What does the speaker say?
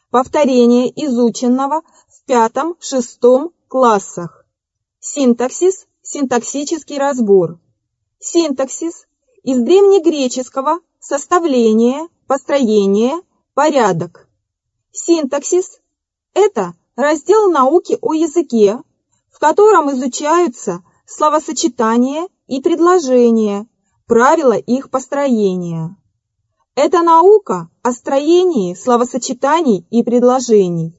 Повторение изученного в 5-6 классах. Синтаксис, синтаксический разбор. Синтаксис из древнегреческого составление, построение, порядок. Синтаксис – это раздел науки о языке, в котором изучаются словосочетания и предложения, правила их построения. Это наука о строении словосочетаний и предложений.